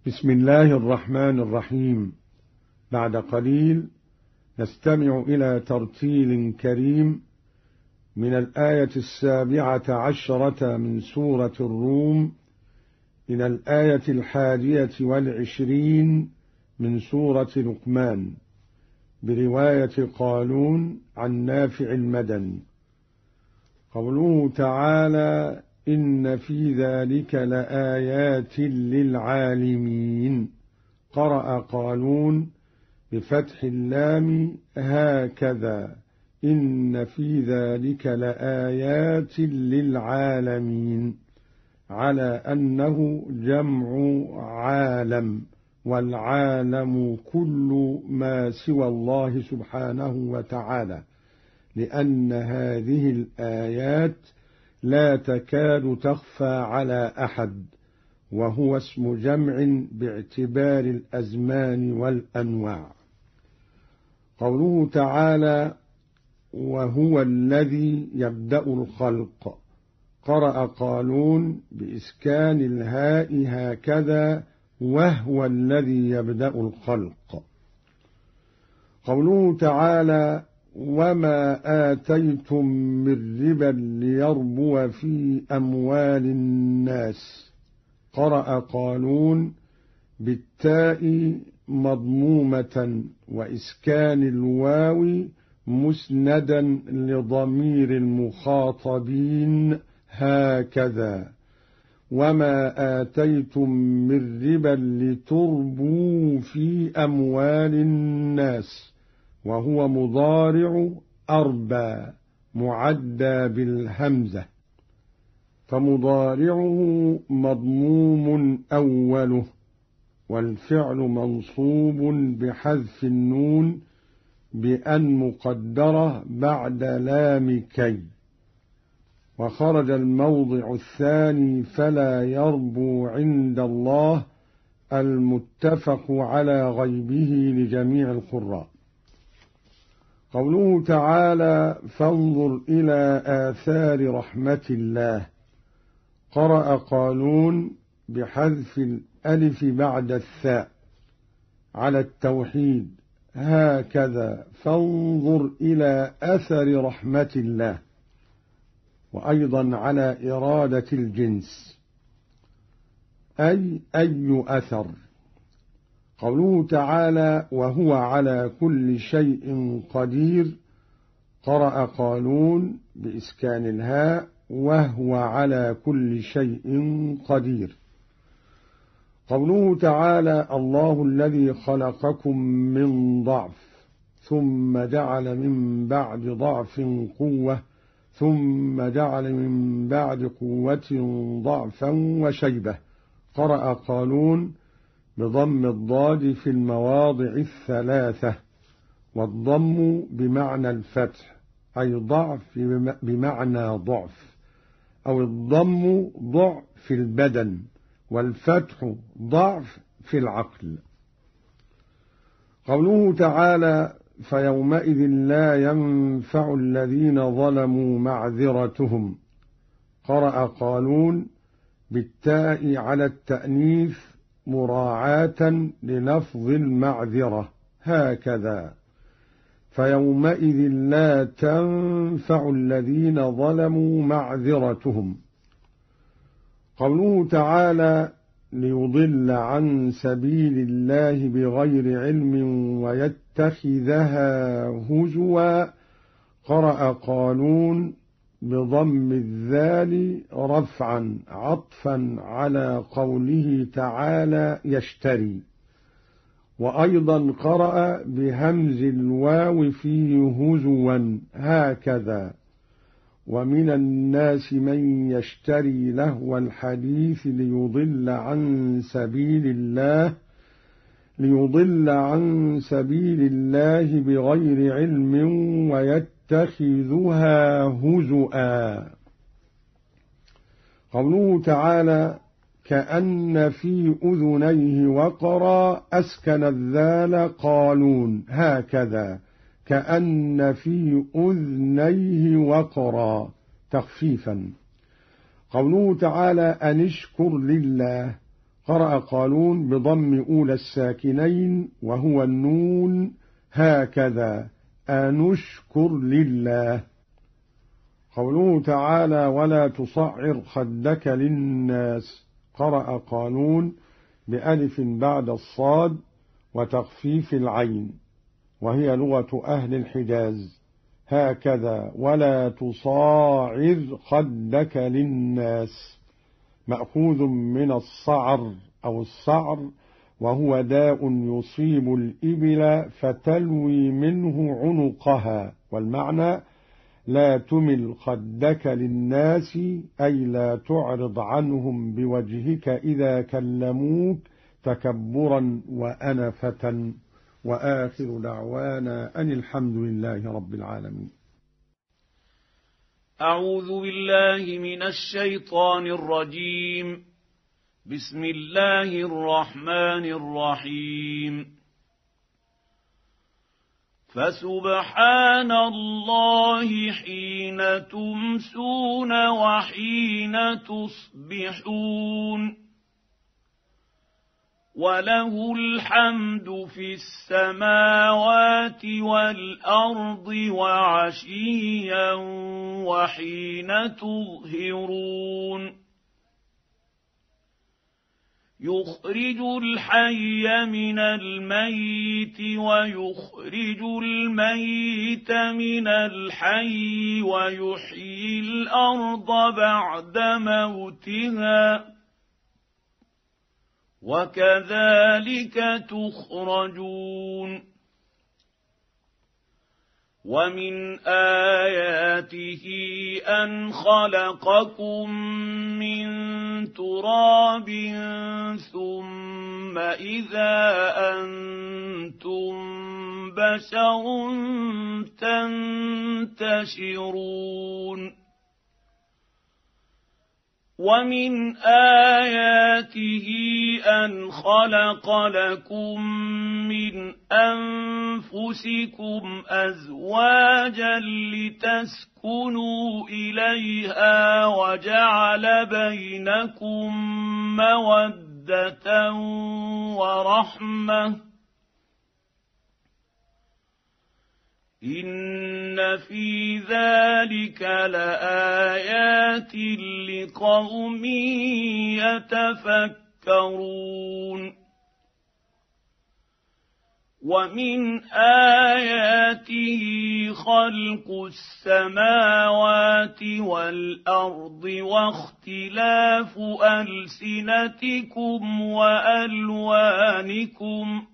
بسم الله الرحمن الرحيم. بعد قليل نستمع إلى ترتيل كريم من الآية 17 من سورة الروم إلى الآية 21 من سورة لقمان برواية قالون عن نافع المدني. قوله تعالى: إن في ذلك لآيات للعالمين. قرأ قالون بفتح اللام هكذا: إن في ذلك لآيات للعالمين، على أنه جمع عالم، والعالم كل ما سوى الله سبحانه وتعالى، لأن هذه الآيات لا تكاد تخفى على أحد، وهو اسم جمع باعتبار الأزمان والأنواع. قوله تعالى: وهو الذي يبدأ الخلق. قرأ قالون بإسكان الهاء هكذا: وهو الذي يبدأ الخلق. قوله تعالى: وما آتيتم من ربا ليربو في أموال الناس. قرأ قالون بالتاء مضمومة وإسكان الواو مسندا لضمير المخاطبين هكذا: وما آتيتم من ربا لتربوا في أموال الناس، وهو مضارع أربى معدى بالهمزة، فمضارعه مضموم أوله، والفعل منصوب بحذف النون بأن مقدرة بعد لام كي. وخرج الموضع الثاني فلا يربو عند الله المتفق على غيبه لجميع القراء. قوله تعالى: فانظر إلى آثار رحمة الله. قرأ قالون بحذف الألف بعد الثاء على التوحيد هكذا: فانظر إلى أثر رحمة الله، وأيضا على إرادة الجنس، أي أثر. قوله تعالى: وهو على كل شيء قدير. قرأ قالون بإسكان الهاء: وهو على كل شيء قدير. قوله تعالى: الله الذي خلقكم من ضعف ثم جعل من بعد ضعف قوة ثم جعل من بعد قوة ضعفا وشيبة. قرأ قالون بضم الضاد في المواضع الثلاثة، والضم بمعنى الفتح، أي ضعف بمعنى ضعف، أو الضم ضعف في البدن، والفتح ضعف في العقل. قوله تعالى: فيومئذ لا ينفع الذين ظلموا معذرتهم. قرأ قالون بالتاء على التأنيث مراعاة للفظ المعذرة هكذا: فيومئذ لا تنفع الذين ظلموا معذرتهم. قوله تعالى: ليضل عن سبيل الله بغير علم ويتخذها هزوا. قرأ قالون بضم الذال رفعا عطفا على قوله تعالى: يشتري. وأيضا قرأ بهمز الواو فيه هزوا هكذا: ومن الناس من يشتري لهو الحديث ليضل عن سبيل الله بغير علم ويتخذها هزؤا. قوله تعالى: كأن في أذنيه وقرا. أسكن الذال قالون هكذا: كأن في أذنيه وقرا تخفيفا. قوله تعالى: أن اشكر لله. قرأ قالون بضم أولى الساكنين وهو النون هكذا أنشكر لله. قوله تعالى ولا تصعر خدك للناس، قرأ قالون بألف بعد الصاد وتخفيف العين، وهي لغة أهل الحجاز. هكذا ولا تصاعر خدك للناس، مأخوذ من الصعر أو السعر، وهو داء يصيب الإبل فتلوي منه عنقها، والمعنى لا تمل خدك للناس أي لا تعرض عنهم بوجهك إذا كلموك تكبرا وأنفة. وآخر دعوانا أن الحمد لله رب العالمين. أعوذ بالله من الشيطان الرجيم. بسم الله الرحمن الرحيم. فسبحان الله حين تمسون وحين تصبحون، وله الحمد في السماوات والأرض وعشيا وحين تظهرون، يخرج الحي من الميت ويخرج الميت من الحي ويحيي الأرض بعد موتها، وكذلك تخرجون. ومن آياته أن خلقكم من تراب ثم إذا أنتم بشر تنتشرون. ومن آياته أن خلق لكم من أنفسكم أزواجا لتسكنوا إليها وجعل بينكم مودة ورحمة، إن في ذلك لآيات لقوم يتفكرون. ومن آياته خلق السماوات والأرض واختلاف ألسنتكم وألوانكم،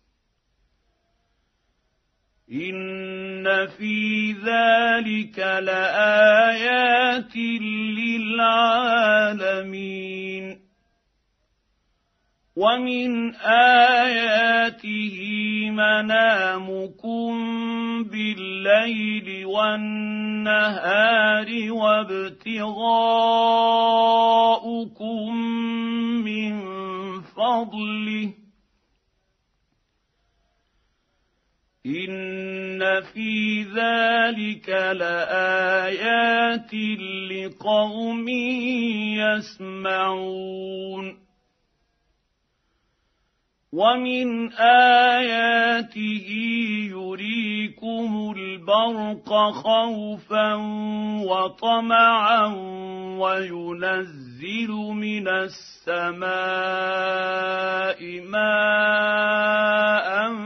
إن في ذلك لآيات للعالمين. ومن آياته منامكم بالليل والنهار وابتغاؤكم من فضله، إن في ذلك لآيات لقوم يسمعون. ومن آياته يريكم البرق خوفا وطمعا وينزل من السماء ماء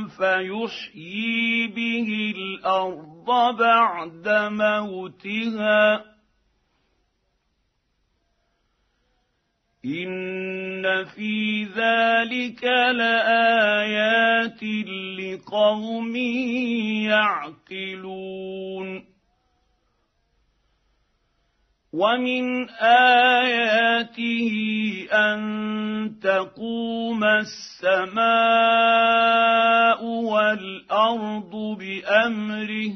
فيحيي به الأرض بعد موتها، إن في ذلك لآيات لقوم يعقلون. ومن آياته أن تقوم السماء والأرض بأمره،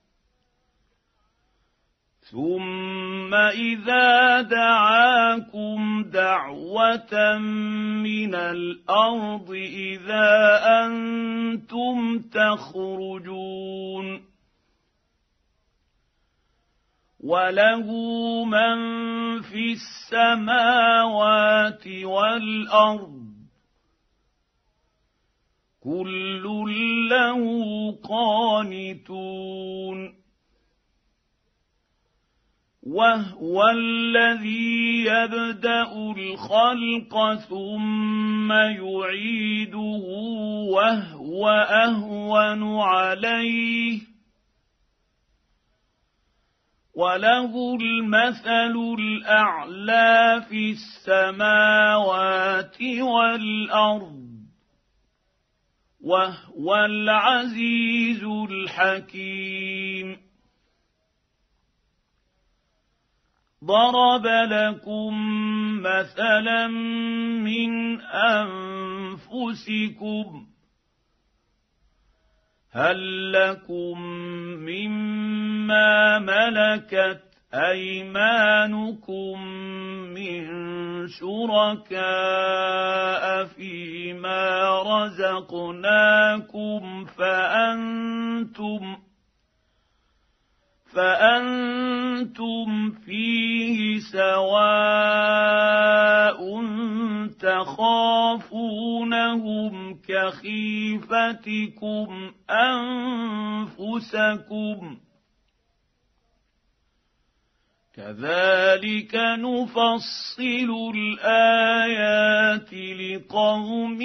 ثم إذا دعاكم دعوة من الأرض إذا أنتم تخرجون. وله من في السماوات والأرض كل له قانتون وهو الذي يبدأ الخلق ثم يعيده وهو أهون عليه وله المثل الأعلى في السماوات والأرض وهو العزيز الحكيم ضرب لكم مثلا من أنفسكم هل لكم مما ملكت أيمانكم من شركاء فيما رزقناكم فأنتم فيه سواء تخافونهم كخيفتكم أنفسكم كذلك نفصل الآيات لقوم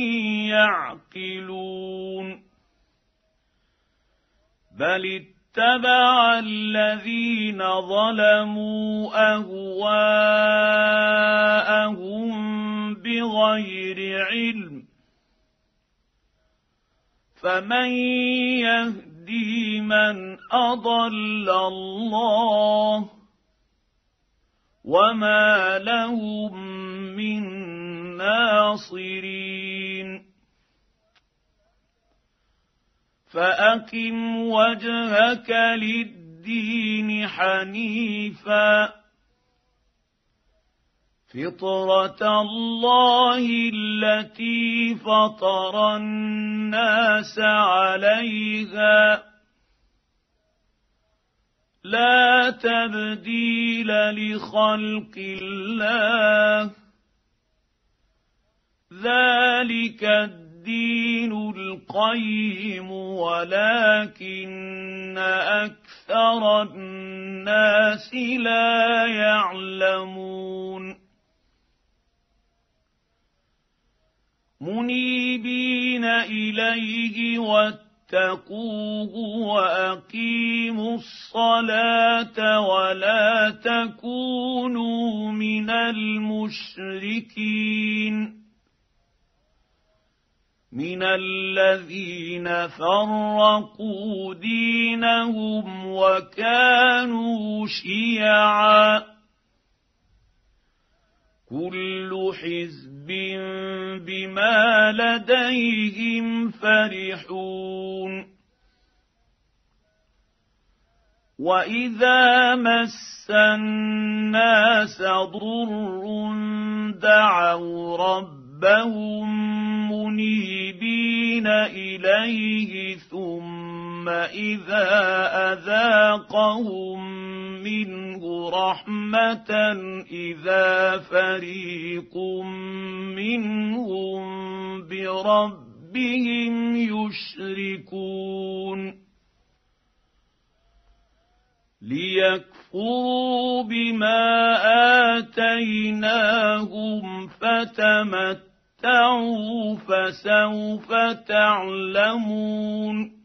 يعقلون بل اتبع الذين ظلموا أهواءهم بغير علم فمن يهدي من أضل الله وما لهم من ناصرين فأقم وجهك للدين حنيفا فطرة الله التي فطر الناس عليها لا تبديل لخلق الله ذلك الدين القيم ولكن أكثر الناس لا يعلمون منيبين إليه واتقوه وأقيموا الصلاة ولا تكونوا من المشركين من الذين فرقوا دينهم وكانوا شيعا كل حزب بما لديهم فرحون وإذا مس الناس ضر دعوا ربهم منيبين إليه ثم إذا أذاقهم منه رحمة إذا فريق منهم بربهم يشركون ليكفروا بما آتيناهم فتمتعوا فسوف تعلمون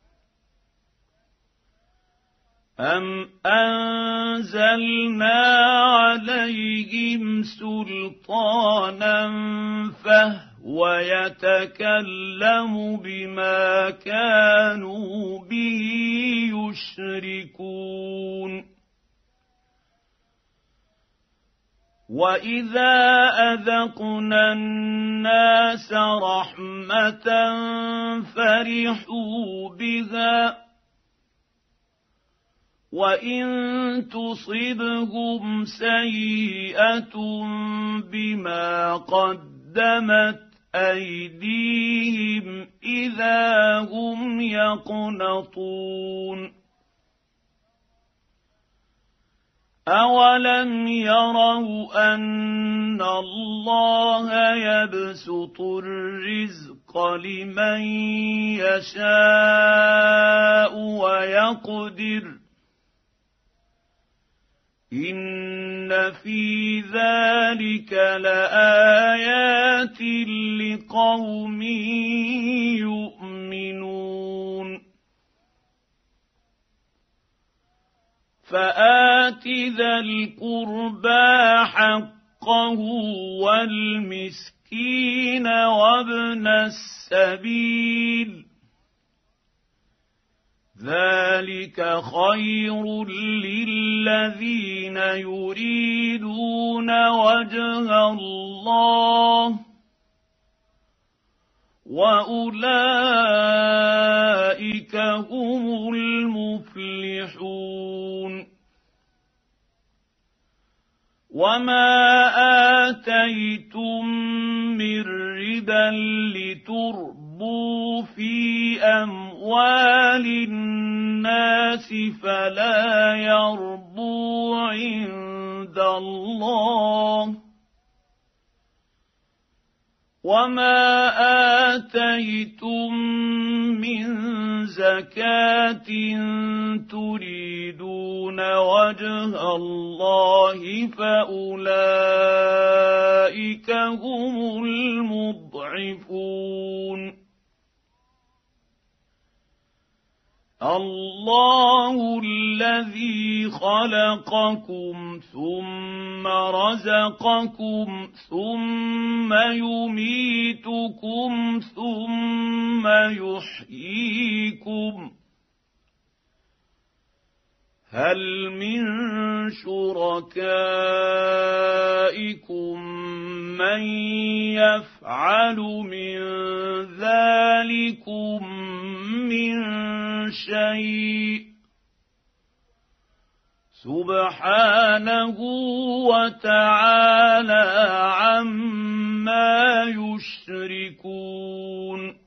أم أنزلنا عليهم سلطانا فهو يتكلم بما كانوا به يشركون وإذا أذقنا الناس رحمة فرحوا بها وإن تصبهم سيئة بما قدمت أيديهم إذا هم يقنطون أولم يروا أن الله يبسط الرزق لمن يشاء ويقدر إن في ذلك لآيات لقوم يؤمنون فآت ذا القربى حقه والمسكين وابن السبيل ذلك خير للذين يريدون وجه الله وأولئك هم المفلحون وما آتيتم من ربا لتربوا في أموال الناس فلا يربو عند الله وما آتيتم من زكاة تريدون وجه الله فأولئك هم المضعفون الله الذي خلقكم ثم رزقكم ثم يميتكم ثم يحييكم هل من شركائكم من يفعل من ذلكم من شيء سبحانه وتعالى عما يشركون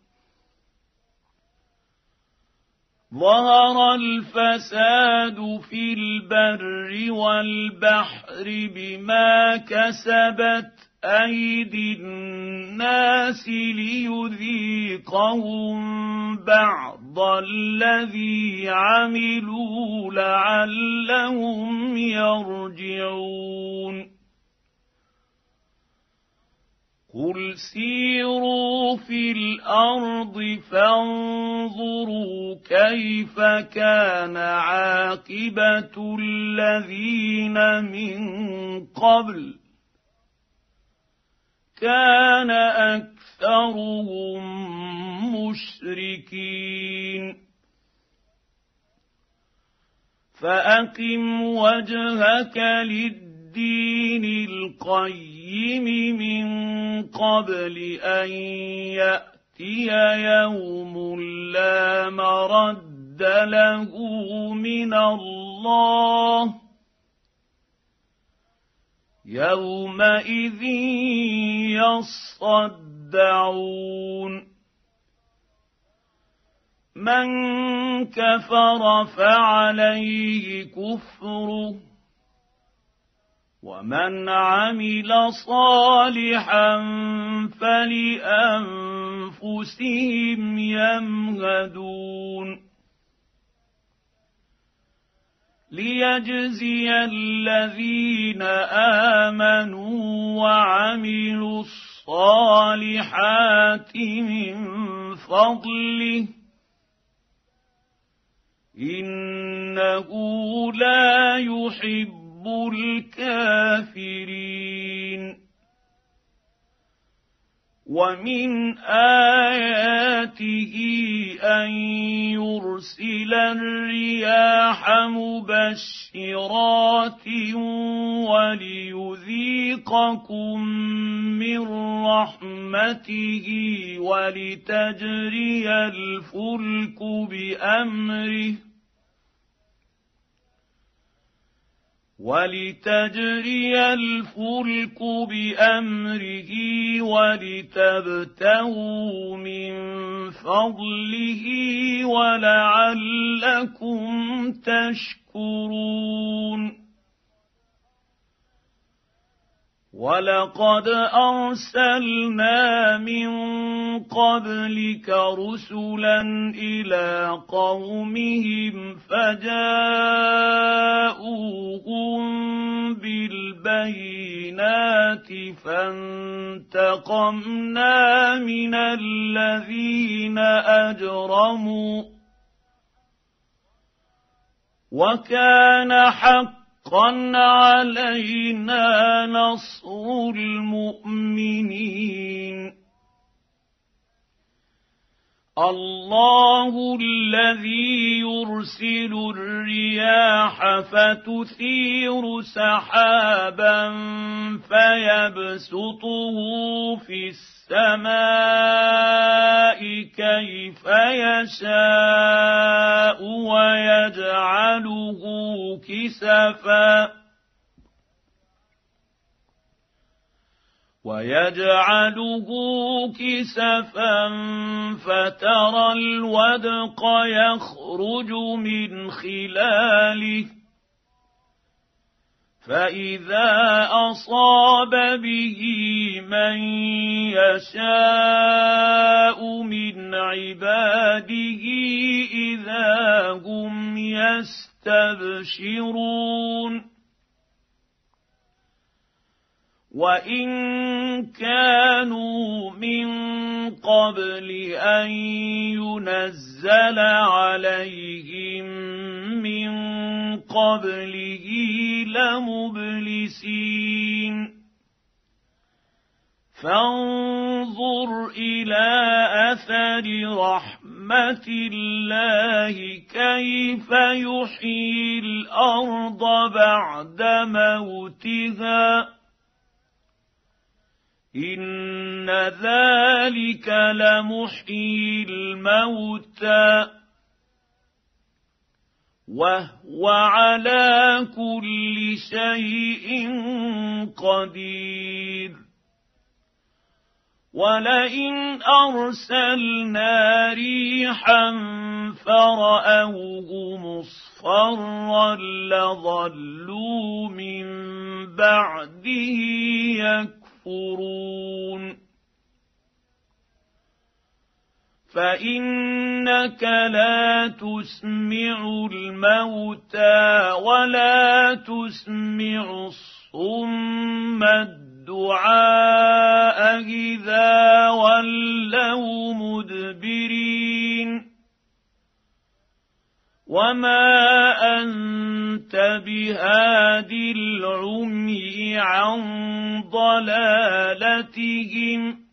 ظهر الفساد في البر والبحر بما كسبت أيدي الناس ليذيقهم بعض الذي عملوا لعلهم يرجعون قل سيروا في الأرض فانظروا كيف كان عاقبة الذين من قبل كان أكثرهم مشركين فأقم وجهك للدين القيم من قبل أن يأتي يوم لا مرد له من الله يومئذ يصدعون من كفر فعليه كفره ومن عمل صالحا فلأنفسهم يمهدون ليجزي الذين آمنوا وعملوا الصالحات من فضله إنه لا يحب الكافرين ومن آياته أن يرسل الرياح مبشرات وليذيقكم من رحمته ولتجري الفلك بأمره ولتبتغوا من فضله ولعلكم تشكرون ولقد أرسلنا من قبلك رسلا إلى قومهم فجاءوهم بالبينات فانتقمنا من الذين أجرموا وكان حقا علينا نصر المؤمنين الله الذي يرسل الرياح فتثير سحابا فيبسطه في السماء كيف يشاء ويجعله كسفا فترى الودق يخرج من خلاله فإذا أصاب به من يشاء من عباده إذا هم يستبشرون وإن كانوا من قبل أن ينزل عليهم من قبله لمبلسين فانظر إلى أثر رحمة الله كيف يحيي الأرض بعد موتها إن ذلك لمحيي الموتى وهو على كل شيء قدير ولئن أرسلنا ريحا فرأوه مصفرا لظلوا من بعده يكفرون فإنك لا تسمع الموتى ولا تسمع الصم الدعاء إذا ولوا مدبرين وما أنت بهاد العمي عن ضلالتهم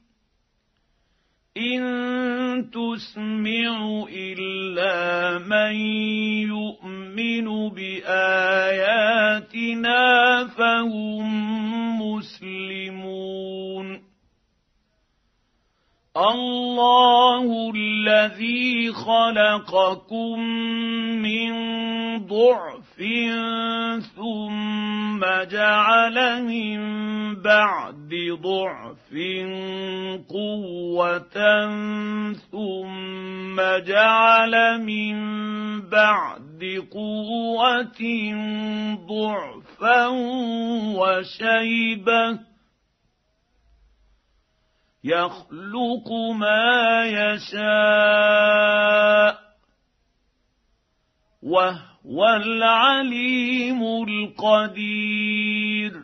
إن تسمع إلا من يؤمن بآياتنا فهم مسلمون الله الذي خلقكم من ضعف ثم جعل من بعد ضعف قوة ثم جعل من بعد قوة ضعفا وشيبة يخلق ما يشاء وهو العليم القدير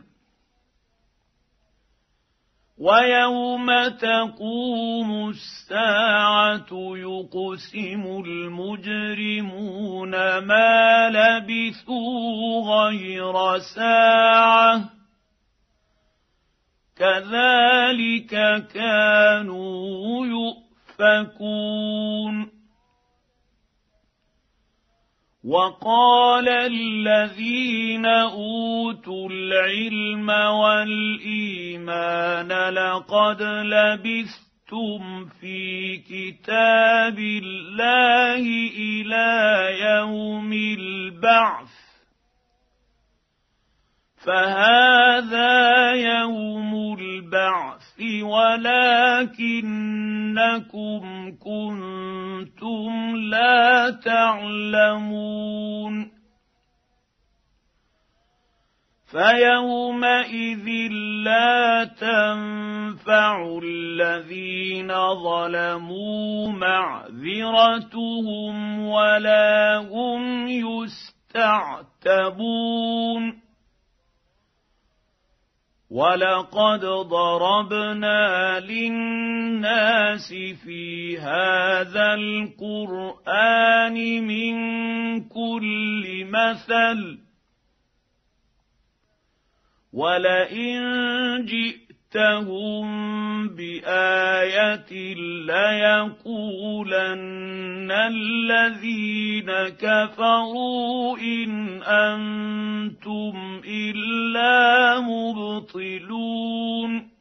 ويوم تقوم الساعة يقسم المجرمون ما لبثوا غير ساعة كذلك كانوا يؤفكون وقال الذين أوتوا العلم والإيمان لقد لبثتم في كتاب الله إلى يوم البعث فهذا يوم البعث ولكنكم كنتم لا تعلمون فيومئذ لا تنفع الذين ظلموا معذرتهم ولا هم يستعتبون. ولقد ضربنا للناس في هذا القرآن من كل مثل ولئن جئتهم بآية ليقولن الذين كفروا إن أنتم إلا مبطلون.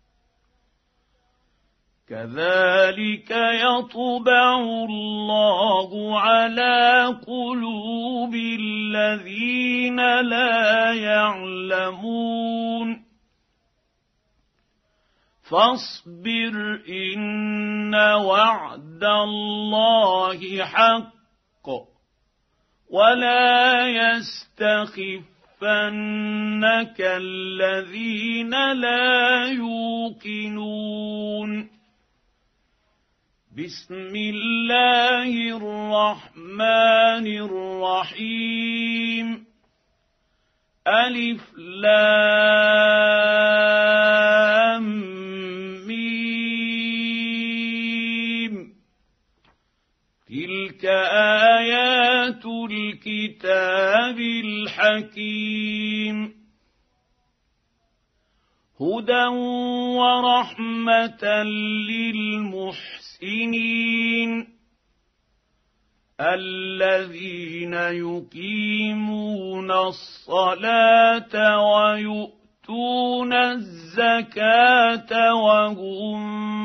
كذلك يطبع الله على قلوب الذين لا يعلمون. فاصبر إن وعد الله حق ولا يستخفنك الذين لا يوقنون. بسم الله الرحمن الرحيم. ألف لام ميم. تلك آيات الكتاب الحكيم. هدى ورحمة للمحسنين الذين يقيمون الصلاة ويؤتون الزكاة وهم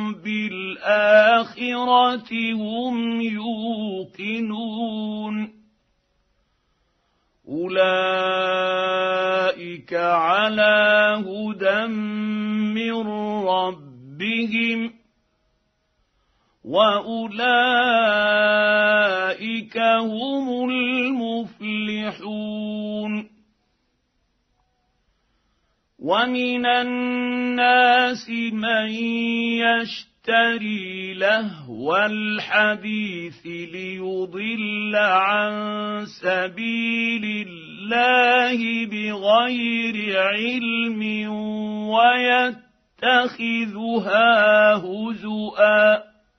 بالآخرة هم يوقنون. أولئك على هدى من ربهم وأولئك هم المفلحون. ومن الناس من يشتري لهو الحديث ليضل عن سبيل الله بغير علم ويتخذها هزؤا.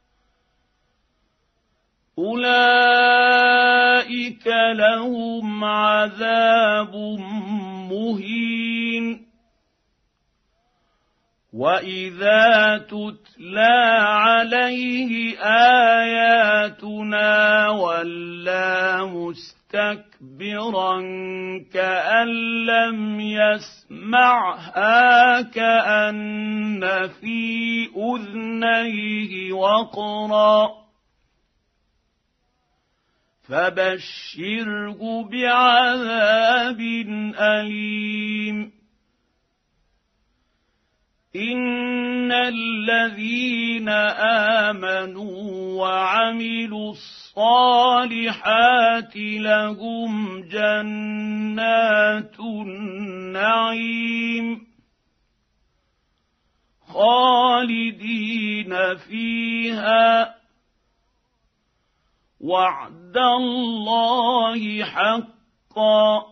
أولئك لهم عذاب مهين. وإذا تتلى عليه آياتنا ولى مستكبرا كأن لم يسمعها كأن في أذنيه وقرا. فبشره بعذاب أليم. إن الذين آمنوا وعملوا الصالحات لهم جنات النعيم خالدين فيها وعد الله حقا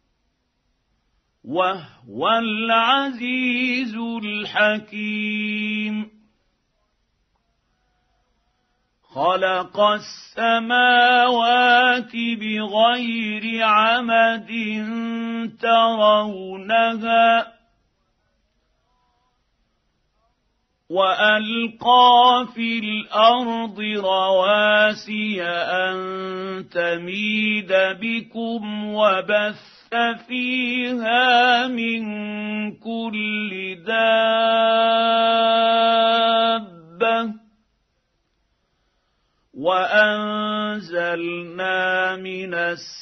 وهو العزيز الحكيم. خلق السماوات بغير عمد ترونها وألقى في الأرض رواسي أن تميد بكم وبث فيها من كل دابة وأنزلنا من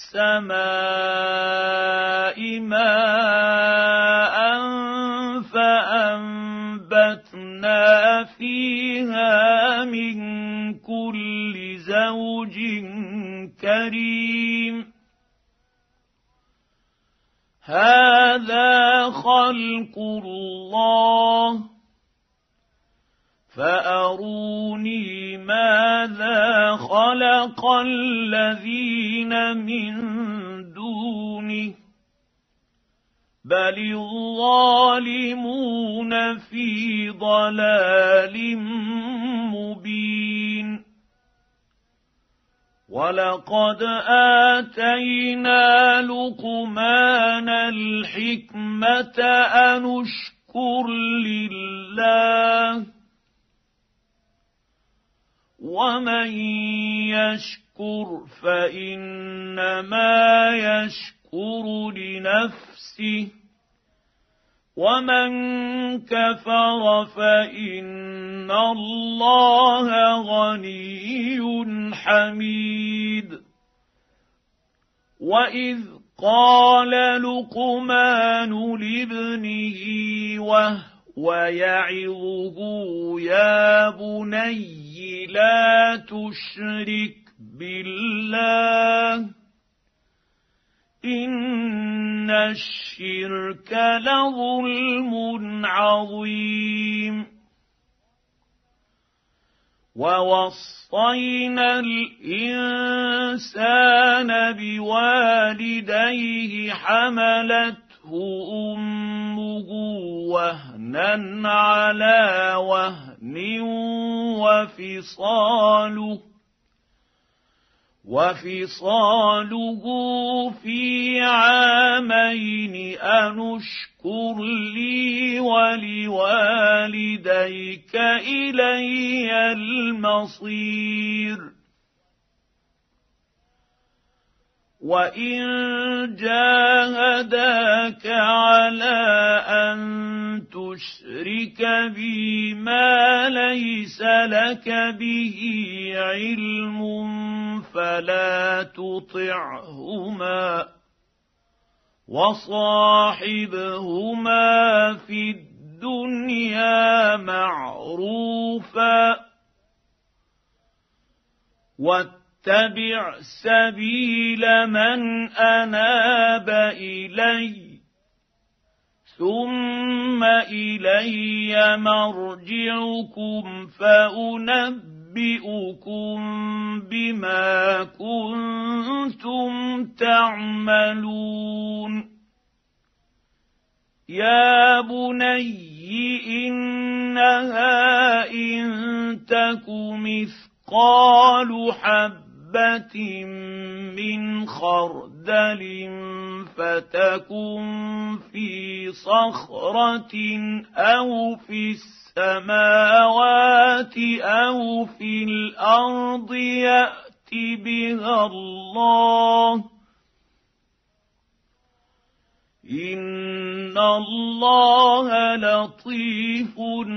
السماء ماء فأنبتنا فيها من كل زوج كريم. هذا خلق الله فأروني ماذا خلق الذين من دونه بل الظالمون في ضلال مبين ولقد آتينا لقمان الحكمة أن اشكر لله ومن يشكر فإنما يشكر لنفسه ومن كفر فإن الله غني حميد وإذ قال لقمان لابنه وهو يعظه يا بني لا تشرك بالله إن الشرك لظلم عظيم ووصينا الإنسان بوالديه حملته أمه وهنا على وهن وفصاله في عامين أن اشكر لي ولوالديك إلي المصير وإن جاهداك على أن تشرك بي ما ليس لك به علم فلا تطعهما وصاحبهما في الدنيا معروفا واتبع سبيل من أناب إلي ثم إلي مرجعكم فأنبئكم بما كنتم تعملون يا بني إنها إن تك مثقال حبة من خردل فتكن في صخرة أو في السماوات أو في الأرض يأت بها الله إن الله لطيف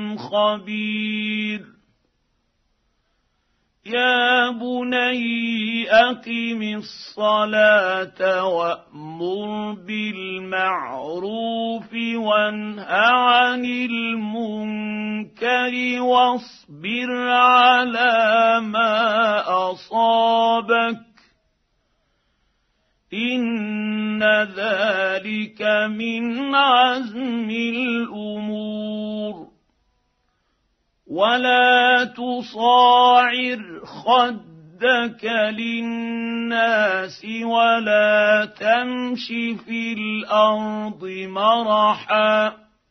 خبير يا بني أقم الصلاة وأمر بالمعروف وانه عن المنكر واصبر على ما أصابك إن ذلك من عزم الأمور ولا تصاعر خدك للناس ولا تمش في الأرض مرحا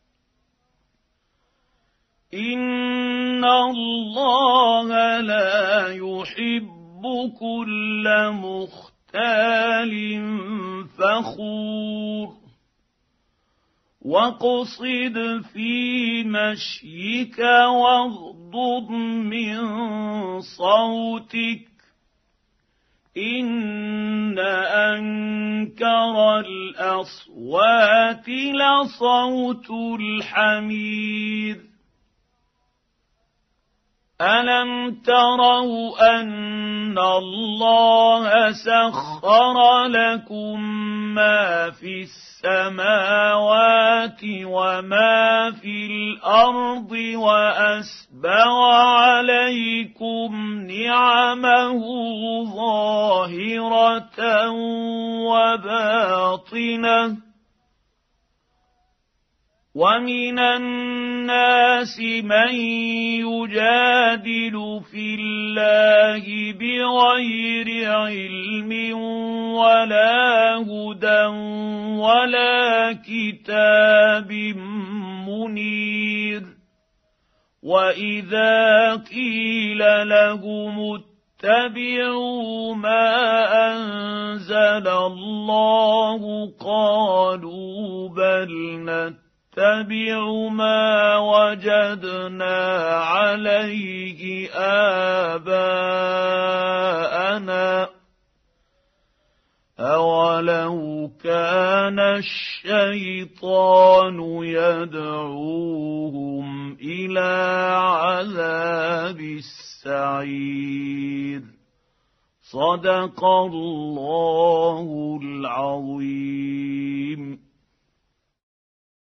إن الله لا يحب كل مختال فخور واقصد في مشيك واغضض من صوتك إن أنكر الأصوات لصوت الحمير ألم تروا أن الله سخر لكم ما في السماوات وما في الأرض وأسبغ عليكم نعمه ظاهرة وباطنة ومن الناس من يجادل في الله بغير علم ولا هدى ولا كتاب منير وإذا قيل لهم اتبعوا ما أنزل الله قالوا بل نتبع ما وجدنا عليه آباءنا أولو كان الشيطان يدعوهم إلى عذاب السعير صدق الله العظيم.